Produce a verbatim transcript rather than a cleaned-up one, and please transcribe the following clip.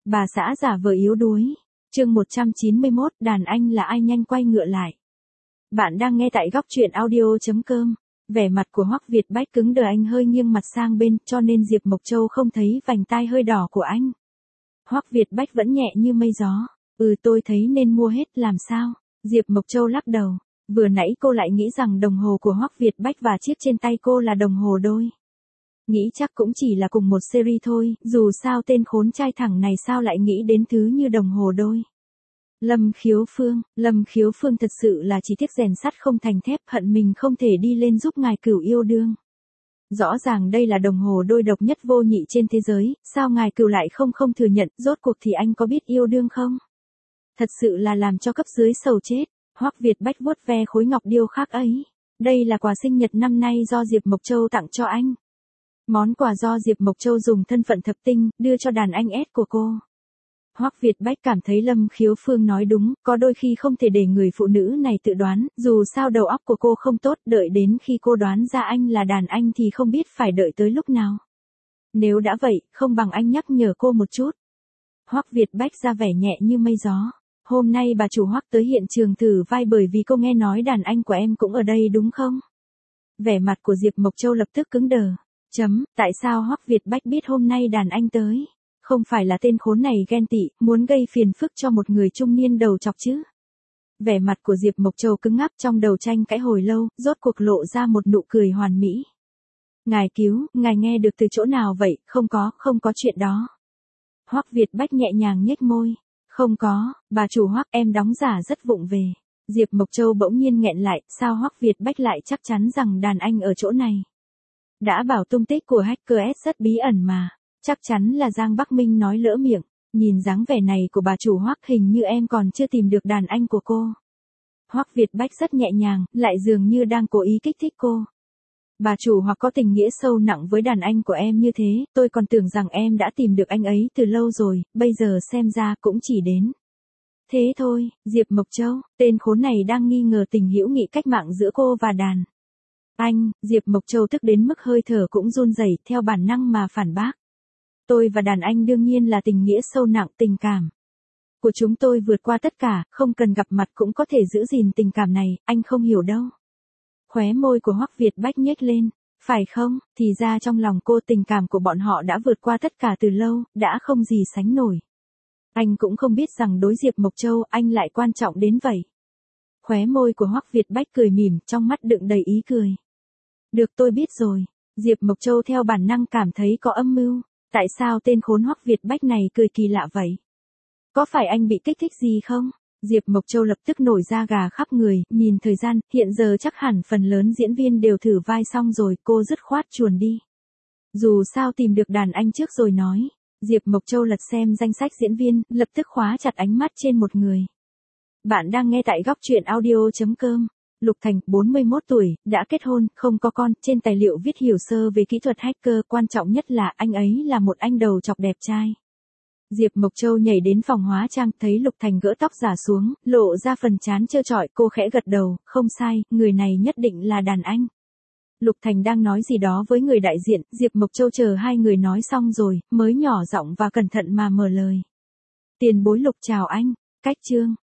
Bà xã giả vờ yếu đuối. Chương một trăm chín mươi mốt, đàn anh là ai nhanh quay ngựa lại. Bạn đang nghe tại góc truyện audio chấm com. Vẻ mặt của Hoắc Việt Bách cứng đờ, anh hơi nghiêng mặt sang bên, cho nên Diệp Mộc Châu không thấy vành tai hơi đỏ của anh. Hoắc Việt Bách vẫn nhẹ như mây gió. Ừ, tôi thấy nên mua hết, làm sao? Diệp Mộc Châu lắc đầu. Vừa nãy cô lại nghĩ rằng đồng hồ của Hoắc Việt Bách và chiếc trên tay cô là đồng hồ đôi. Nghĩ chắc cũng chỉ là cùng một series thôi, dù sao tên khốn trai thẳng này sao lại nghĩ đến thứ như đồng hồ đôi. Lâm Khiếu Phương, Lâm Khiếu Phương thật sự là chỉ tiếc rèn sắt không thành thép, hận mình không thể đi lên giúp ngài cửu yêu đương. Rõ ràng đây là đồng hồ đôi độc nhất vô nhị trên thế giới, sao ngài cửu lại không không thừa nhận, rốt cuộc thì anh có biết yêu đương không? Thật sự là làm cho cấp dưới sầu chết. Hoắc Việt Bách vuốt ve khối ngọc điêu khắc ấy. Đây là quà sinh nhật năm nay do Diệp Mộc Châu tặng cho anh. Món quà do Diệp Mộc Châu dùng thân phận thập tinh, đưa cho đàn anh S của cô. Hoắc Việt Bách cảm thấy Lâm Khiếu Phương nói đúng, có đôi khi không thể để người phụ nữ này tự đoán, dù sao đầu óc của cô không tốt, đợi đến khi cô đoán ra anh là đàn anh thì không biết phải đợi tới lúc nào. Nếu đã vậy, không bằng anh nhắc nhở cô một chút. Hoắc Việt Bách ra vẻ nhẹ như mây gió. Hôm nay bà chủ Hoắc tới hiện trường thử vai bởi vì cô nghe nói đàn anh của em cũng ở đây đúng không? Vẻ mặt của Diệp Mộc Châu lập tức cứng đờ. Chấm, tại sao Hoắc Việt Bách biết hôm nay đàn anh tới? Không phải là tên khốn này ghen tị, muốn gây phiền phức cho một người trung niên đầu chọc chứ? Vẻ mặt của Diệp Mộc Châu cứng ngắc, trong đầu tranh cãi hồi lâu, rốt cuộc lộ ra một nụ cười hoàn mỹ. Ngài cứu, ngài nghe được từ chỗ nào vậy? Không có, không có chuyện đó. Hoắc Việt Bách nhẹ nhàng nhếch môi. Không có, bà chủ Hoắc, em đóng giả rất vụng về. Diệp Mộc Châu bỗng nhiên nghẹn lại, sao Hoắc Việt Bách lại chắc chắn rằng đàn anh ở chỗ này? Đã bảo tung tích của hacker S rất bí ẩn mà, chắc chắn là Giang Bắc Minh nói lỡ miệng. Nhìn dáng vẻ này của bà chủ Hoắc, hình như em còn chưa tìm được đàn anh của cô. Hoắc Việt Bách rất nhẹ nhàng, lại dường như đang cố ý kích thích cô. Bà chủ Hoắc có tình nghĩa sâu nặng với đàn anh của em như thế, tôi còn tưởng rằng em đã tìm được anh ấy từ lâu rồi, bây giờ xem ra cũng chỉ đến thế thôi. Diệp Mộc Châu, tên khốn này đang nghi ngờ tình hữu nghị cách mạng giữa cô và đàn anh. Diệp Mộc Châu tức đến mức hơi thở cũng run rẩy, theo bản năng mà phản bác. Tôi và đàn anh đương nhiên là tình nghĩa sâu nặng, tình cảm của chúng tôi vượt qua tất cả, không cần gặp mặt cũng có thể giữ gìn tình cảm này, anh không hiểu đâu. Khóe môi của Hoắc Việt Bách nhếch lên. Phải không, thì ra trong lòng cô tình cảm của bọn họ đã vượt qua tất cả từ lâu, đã không gì sánh nổi. Anh cũng không biết rằng đối Diệp Mộc Châu anh lại quan trọng đến vậy. Khóe môi của Hoắc Việt Bách cười mỉm, trong mắt đựng đầy ý cười. Được, tôi biết rồi. Diệp Mộc Châu theo bản năng cảm thấy có âm mưu. Tại sao tên khốn Hoắc Việt Bách này cười kỳ lạ vậy? Có phải anh bị kích thích gì không? Diệp Mộc Châu lập tức nổi da gà khắp người, nhìn thời gian, hiện giờ chắc hẳn phần lớn diễn viên đều thử vai xong rồi, cô dứt khoát chuồn đi. Dù sao tìm được đàn anh trước rồi nói. Diệp Mộc Châu lật xem danh sách diễn viên, lập tức khóa chặt ánh mắt trên một người. Bạn đang nghe tại góc truyện audio chấm com. Lục Thành, bốn mươi mốt tuổi, đã kết hôn, không có con, trên tài liệu viết hiểu sơ về kỹ thuật hacker, quan trọng nhất là anh ấy là một anh đầu chọc đẹp trai. Diệp Mộc Châu nhảy đến phòng hóa trang, thấy Lục Thành gỡ tóc giả xuống, lộ ra phần trán trơ trọi, cô khẽ gật đầu, không sai, người này nhất định là đàn anh. Lục Thành đang nói gì đó với người đại diện, Diệp Mộc Châu chờ hai người nói xong rồi, mới nhỏ giọng và cẩn thận mà mở lời. Tiền bối Lục chào anh, cách chương.